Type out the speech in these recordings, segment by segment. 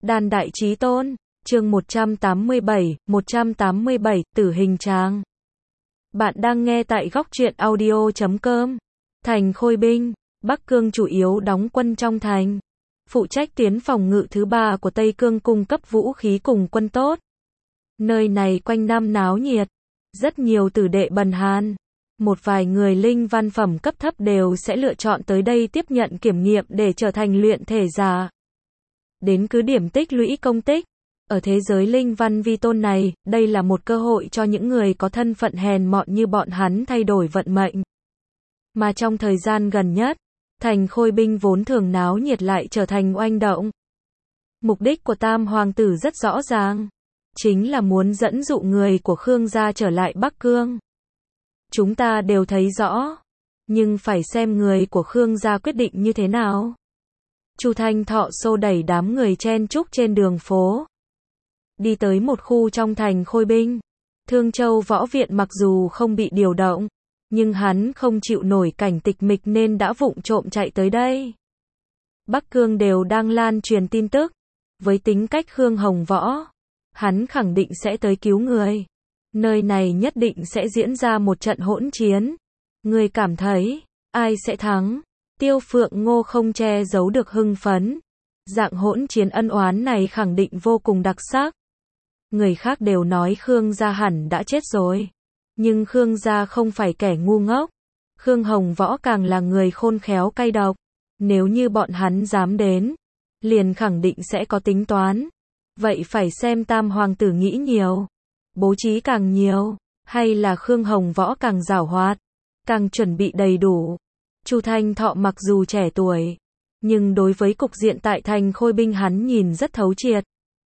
Đàn Đại Chí Tôn, chương 187, Tử Hình Tràng. Bạn đang nghe tại góc truyện audio.com. Thành Khôi binh, Bắc Cương chủ yếu đóng quân trong thành. Phụ trách tiến phòng ngự thứ 3 của Tây Cương cung cấp vũ khí cùng quân tốt. Nơi này quanh năm náo nhiệt. Rất nhiều tử đệ bần hàn. Một vài người linh văn phẩm cấp thấp đều sẽ lựa chọn tới đây tiếp nhận kiểm nghiệm để trở thành luyện thể giả. Đến cứ điểm tích lũy công tích. Ở thế giới linh văn vi tôn này, đây là một cơ hội cho những người có thân phận hèn mọn như bọn hắn thay đổi vận mệnh. Mà trong thời gian gần nhất, thành Khôi binh vốn thường náo nhiệt lại trở thành oanh động. Mục đích của Tam Hoàng tử rất rõ ràng. Chính là muốn dẫn dụ người của Khương gia trở lại Bắc Cương. Chúng ta đều thấy rõ. Nhưng phải xem người của Khương gia quyết định như thế nào. Chu Thanh Thọ xô đẩy đám người chen chúc trên đường phố. Đi tới một khu trong thành Khôi binh. Thương Châu võ viện mặc dù không bị điều động, nhưng hắn không chịu nổi cảnh tịch mịch nên đã vụng trộm chạy tới đây. Bắc Cương đều đang lan truyền tin tức. Với tính cách Khương Hồng Võ, hắn khẳng định sẽ tới cứu người. Nơi này nhất định sẽ diễn ra một trận hỗn chiến. Người cảm thấy, ai sẽ thắng? Tiêu Phượng Ngô không che giấu được hưng phấn. Dạng hỗn chiến ân oán này khẳng định vô cùng đặc sắc. Người khác đều nói Khương gia hẳn đã chết rồi. Nhưng Khương gia không phải kẻ ngu ngốc. Khương Hồng Võ càng là người khôn khéo cay độc. Nếu như bọn hắn dám đến, liền khẳng định sẽ có tính toán. Vậy phải xem Tam Hoàng tử nghĩ nhiều, bố trí càng nhiều, hay là Khương Hồng Võ càng giàu hoạt, càng chuẩn bị đầy đủ. Chu Thanh Thọ mặc dù trẻ tuổi, nhưng đối với cục diện tại thành Khôi binh hắn nhìn rất thấu triệt.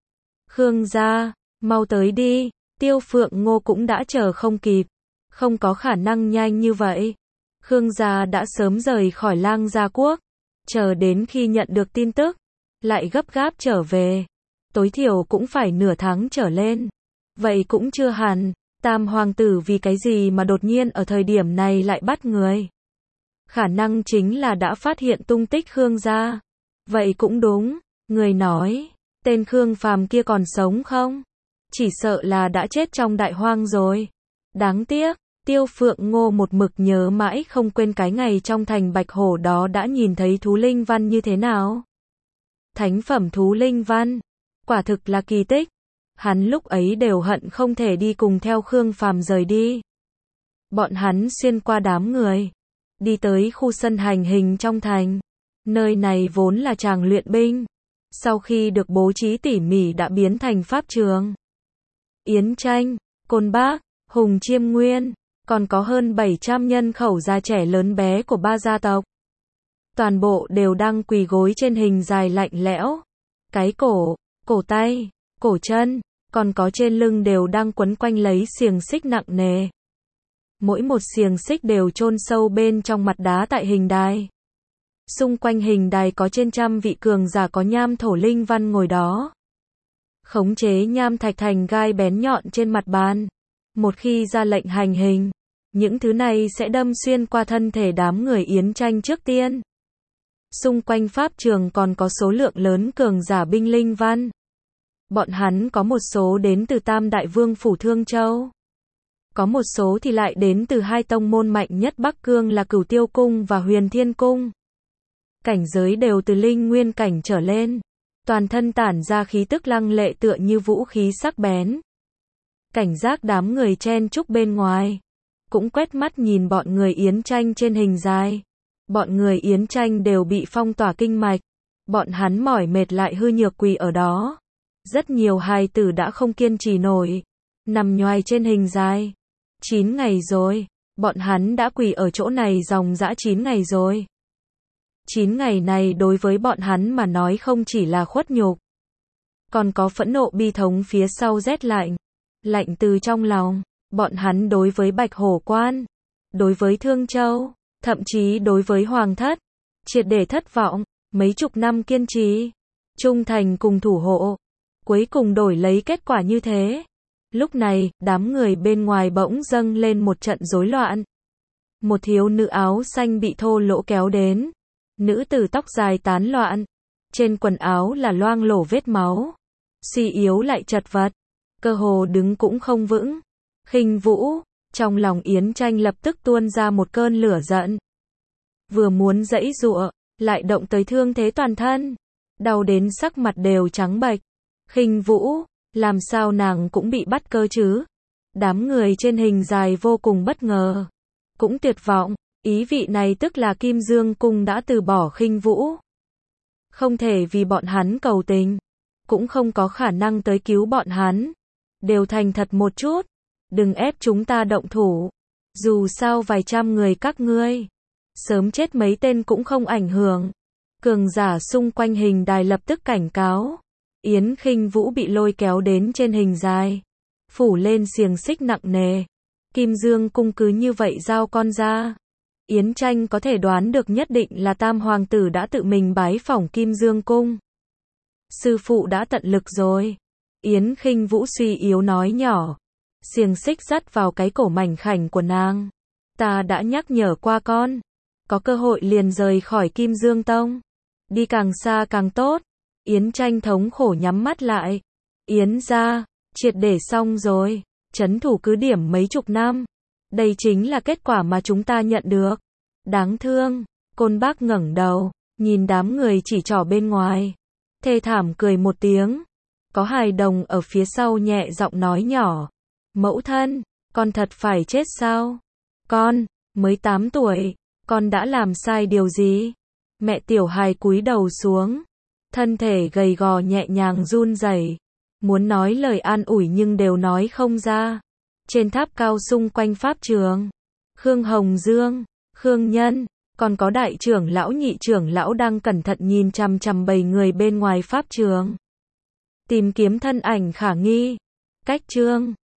Khương gia, mau tới đi. Tiêu Phượng Ngô cũng đã chờ không kịp. Không có khả năng nhanh như vậy. Khương gia đã sớm rời khỏi Lang Gia Quốc. Chờ đến khi nhận được tin tức, lại gấp gáp trở về. Tối thiểu cũng phải nửa tháng trở lên. Vậy cũng chưa hẳn. Tam Hoàng tử vì cái gì mà đột nhiên ở thời điểm này lại bắt người? Khả năng chính là đã phát hiện tung tích Khương gia. Vậy cũng đúng. Người nói, tên Khương Phàm kia còn sống không? Chỉ sợ là đã chết trong đại hoang rồi. Đáng tiếc, Tiêu Phượng Ngô một mực nhớ mãi không quên cái ngày trong thành Bạch Hổ đó đã nhìn thấy thú linh văn như thế nào. Thánh phẩm thú linh văn, quả thực là kỳ tích. Hắn lúc ấy đều hận không thể đi cùng theo Khương Phàm rời đi. Bọn hắn xuyên qua đám người, đi tới khu sân hành hình trong thành. Nơi này vốn là tràng luyện binh, sau khi được bố trí tỉ mỉ đã biến thành pháp trường. Yến Tranh, Côn Bác, Hùng Chiêm Nguyên, còn có hơn 700 nhân khẩu già trẻ lớn bé của 3 gia tộc. Toàn bộ đều đang quỳ gối trên hình dài lạnh lẽo. Cái cổ, cổ tay, cổ chân, còn có trên lưng đều đang quấn quanh lấy xiềng xích nặng nề. Mỗi một xiềng xích đều chôn sâu bên trong mặt đá tại hình đài. Xung quanh hình đài có trên trăm vị cường giả có nham thổ linh văn ngồi đó. Khống chế nham thạch thành gai bén nhọn trên mặt bàn. Một khi ra lệnh hành hình, những thứ này sẽ đâm xuyên qua thân thể đám người Yến Tranh trước tiên. Xung quanh pháp trường còn có số lượng lớn cường giả binh linh văn. Bọn hắn có một số đến từ Tam Đại Vương phủ Thương Châu. Có một số thì lại đến từ hai tông môn mạnh nhất Bắc Cương là Cửu Tiêu Cung và Huyền Thiên Cung. Cảnh giới đều từ linh nguyên cảnh trở lên. Toàn thân tản ra khí tức lăng lệ tựa như vũ khí sắc bén. Cảnh giác đám người chen chúc bên ngoài. Cũng quét mắt nhìn bọn người Yến Tranh trên hình dài. Bọn người Yến Tranh đều bị phong tỏa kinh mạch. Bọn hắn mỏi mệt lại hư nhược quỳ ở đó. Rất nhiều hài tử đã không kiên trì nổi. Nằm nhoài trên hình dài. 9 ngày rồi. Bọn hắn đã quỳ ở chỗ này dòng dã 9 ngày rồi. 9 ngày này đối với bọn hắn mà nói không chỉ là khuất nhục, còn có phẫn nộ bi thống phía sau rét lạnh. Lạnh từ trong lòng, bọn hắn đối với Bạch Hổ Quan, đối với Thương Châu, thậm chí đối với Hoàng thất, triệt để thất vọng. Mấy chục năm kiên trì, trung thành cùng thủ hộ, cuối cùng đổi lấy kết quả như thế. Lúc này, đám người bên ngoài bỗng dâng lên một trận rối loạn. Một thiếu nữ áo xanh bị thô lỗ kéo đến. Nữ tử tóc dài tán loạn, Trên quần áo là loang lổ vết máu. Suy yếu lại chật vật. Cơ hồ đứng cũng không vững. Khinh Vũ, trong lòng Yến Tranh lập tức tuôn ra một cơn lửa giận. Vừa muốn giãy giụa, lại động tới thương thế toàn thân. Đau đến sắc mặt đều trắng bệch. Khinh Vũ, làm sao nàng cũng bị bắt cơ chứ? Đám người trên hình dài vô cùng bất ngờ. Cũng tuyệt vọng, ý vị này tức là Kim Dương Cung đã từ bỏ Khinh Vũ. Không thể vì bọn hắn cầu tình, cũng không có khả năng tới cứu bọn hắn. Đều thành thật một chút, đừng ép chúng ta động thủ. Dù sao vài trăm người các ngươi, sớm chết mấy tên cũng không ảnh hưởng. Cường giả xung quanh hình đài lập tức cảnh cáo. Yến Khinh Vũ bị lôi kéo đến trên hình dài, phủ lên xiềng xích nặng nề. Kim Dương Cung cứ như vậy giao con ra. Yến Tranh có thể đoán được nhất định là Tam Hoàng tử đã tự mình bái phỏng Kim Dương Cung. Sư phụ đã tận lực rồi. Yến Khinh Vũ suy yếu nói nhỏ. Xiềng xích dắt vào cái cổ mảnh khảnh của nàng. Ta đã nhắc nhở qua con. Có cơ hội liền rời khỏi Kim Dương Tông. Đi càng xa càng tốt. Yến Tranh thống khổ nhắm mắt lại. Yến gia, triệt để xong rồi. Trấn thủ cứ điểm mấy chục năm. Đây chính là kết quả mà chúng ta nhận được. Đáng thương. Côn Bác ngẩng đầu, nhìn đám người chỉ trỏ bên ngoài. Thê thảm cười một tiếng. Có hài đồng ở phía sau nhẹ giọng nói nhỏ. Mẫu thân, con thật phải chết sao? Con, mới 8 tuổi, con đã làm sai điều gì? Mẹ tiểu hài cúi đầu xuống. Thân thể gầy gò nhẹ nhàng run rẩy, muốn nói lời an ủi nhưng đều nói không ra. Trên tháp cao xung quanh pháp trường, Khương Hồng Dương, Khương Nhân, còn có đại trưởng lão nhị trưởng lão đang cẩn thận nhìn chằm chằm bầy người bên ngoài pháp trường. Tìm kiếm thân ảnh khả nghi. Cách chương